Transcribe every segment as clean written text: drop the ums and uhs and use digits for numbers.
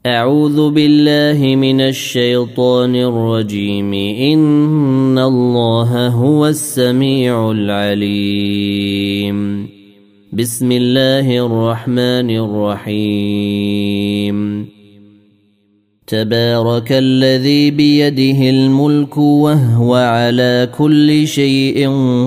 أعوذ بالله من الشيطان الرجيم. إن الله هو السميع العليم. بسم الله الرحمن الرحيم. تبارك الذي بيده الملك وهو على كل شيء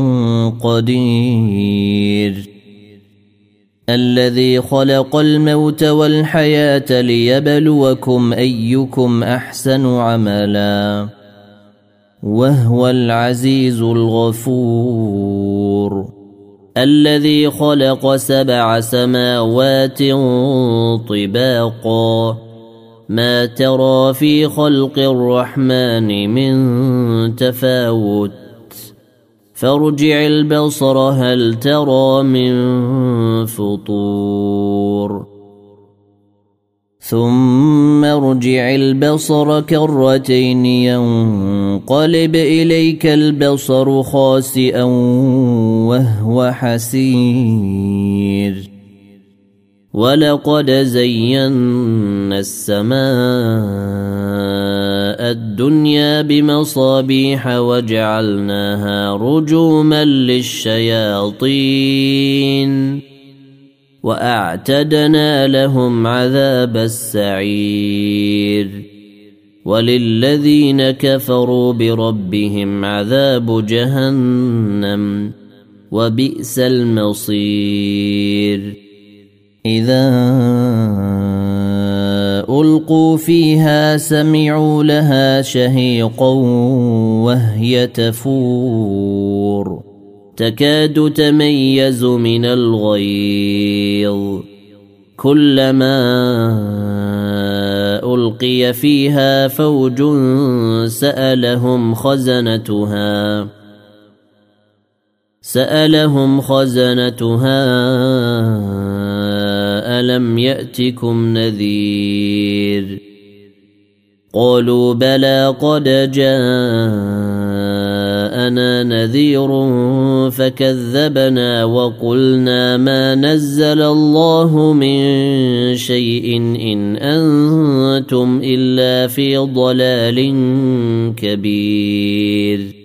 قدير. الذي خلق الموت والحياة ليبلوكم أيكم أحسن عملا وهو العزيز الغفور. الذي خلق 7 سماوات طباقا ما ترى في خلق الرحمن من تفاوت فارجع البصر هل ترى من فطور ثم ارجع البصر كرتين ينقلب إليك البصر خاسئا وهو حسير. ولقد زينا السماء الدنيا بمصابيح وجعلناها رجوما للشياطين وأعتدنا لهم عذاب السعير. وللذين كفروا بربهم عذاب جهنم وبئس المصير. إذا ألقوا فيها سمعوا لها شهيقا وهي تفور تكاد تميز من الغيظ كلما ألقي فيها فوج سألهم خزنتها ألم يأتكم نذير؟ قالوا بلى قد جاءنا نذير فكذبنا وقلنا ما نزل الله من شيء إن أنتم إلا في ضلال كبير.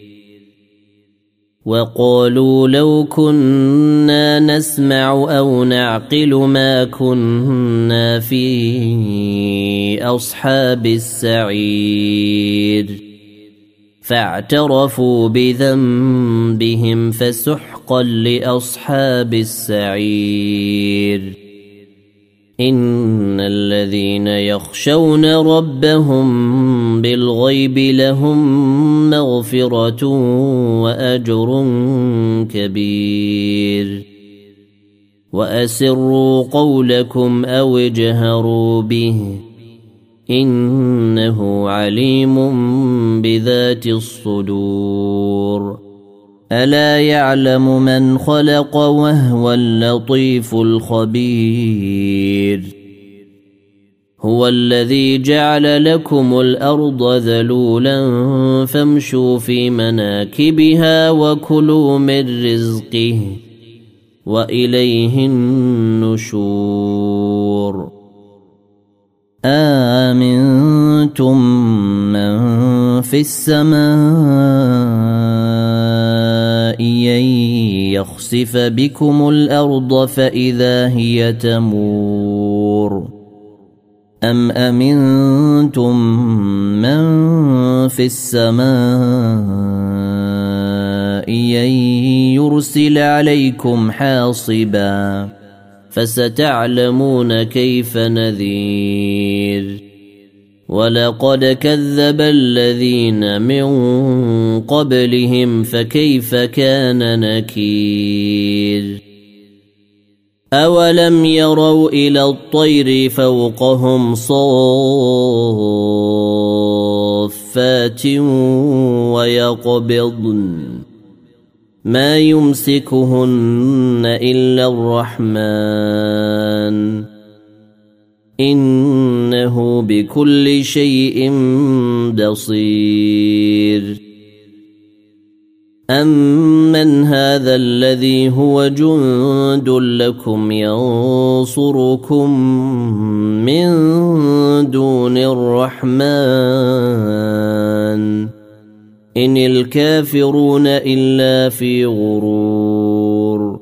وقالوا لو كنا نسمع أو نعقل ما كنا في أصحاب السعير. فاعترفوا بذنبهم فسحقا لأصحاب السعير. إن الذين يخشون ربهم بالغيب لهم مغفرة وأجر كبير. وأسروا قولكم أو اجهروا به إنه عليم بذات الصدور. ألا يعلم من خلق وهو اللطيف الخبير. هو الذي جعل لكم الأرض ذلولا فامشوا في مناكبها وكلوا من رزقه وإليه النشور. آمنتم من في السماء يخسف بكم الأرض فإذا هي تمور أم أمنتم من في السماء يرسل عليكم حاصبا فستعلمون كيف نذير. ولقد كذب الذين من قبلهم فكيف كان نكير. أولم يروا إلى الطير فوقهم صافات ويقبضن ما يمسكهن إلا الرحمن إنه بكل شيء بصير. أمن هذا الذي هو جند لكم ينصركم من دون دون الرحمن إن الكافرون إلا في غرور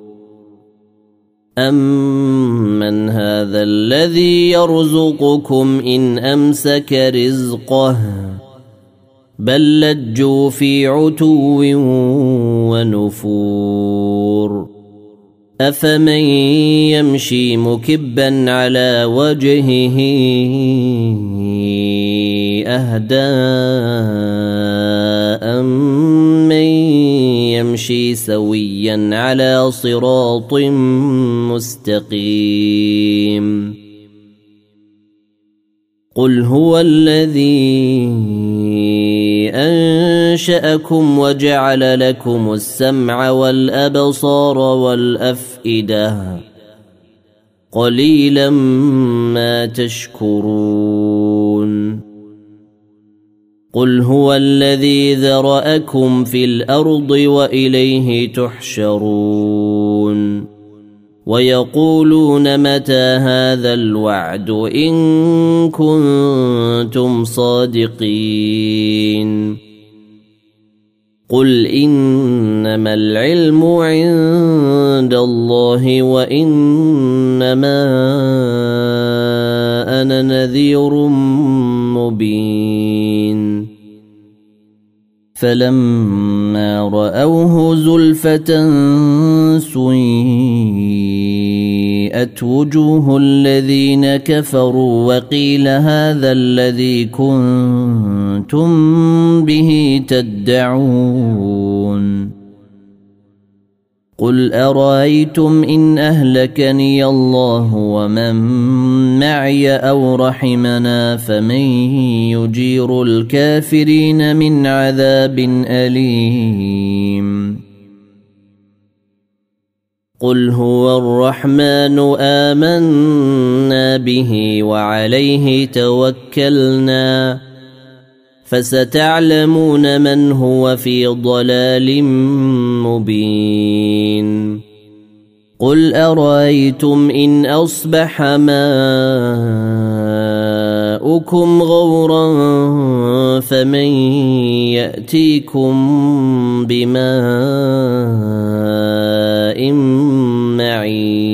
أمن هذا الذي يرزقكم إن أمسك رزقه بل لجوا في عتو ونفور أفمن يمشي مكبا على وجهه أهدى أمن يمشي سويا على صراط مستقيم قل هو الذي أنشأكم وجعل لكم السمع والأبصار والأفئدة قليلا ما تشكرون قل هو الذي ذرأكم في الأرض وإليه تحشرون ويقولون متى هذا الوعد إن كنتم صادقين قل إنما العلم عند الله وإنما أنا نذير مبين فلما رأوه زلفة سيئت وجوه الذين كفروا وقيل هذا الذي كنتم به تدعون قل أرأيتم إن أهلكني الله ومن معي أو رحمنا فمن يجير الكافرين من عذاب أليم قل هو الرحمن آمنا به وعليه توكلنا فستعلمون من هو في ضلال مبين قل أرأيتم إن أصبح ماؤكم غورا فمن يأتيكم بماء معين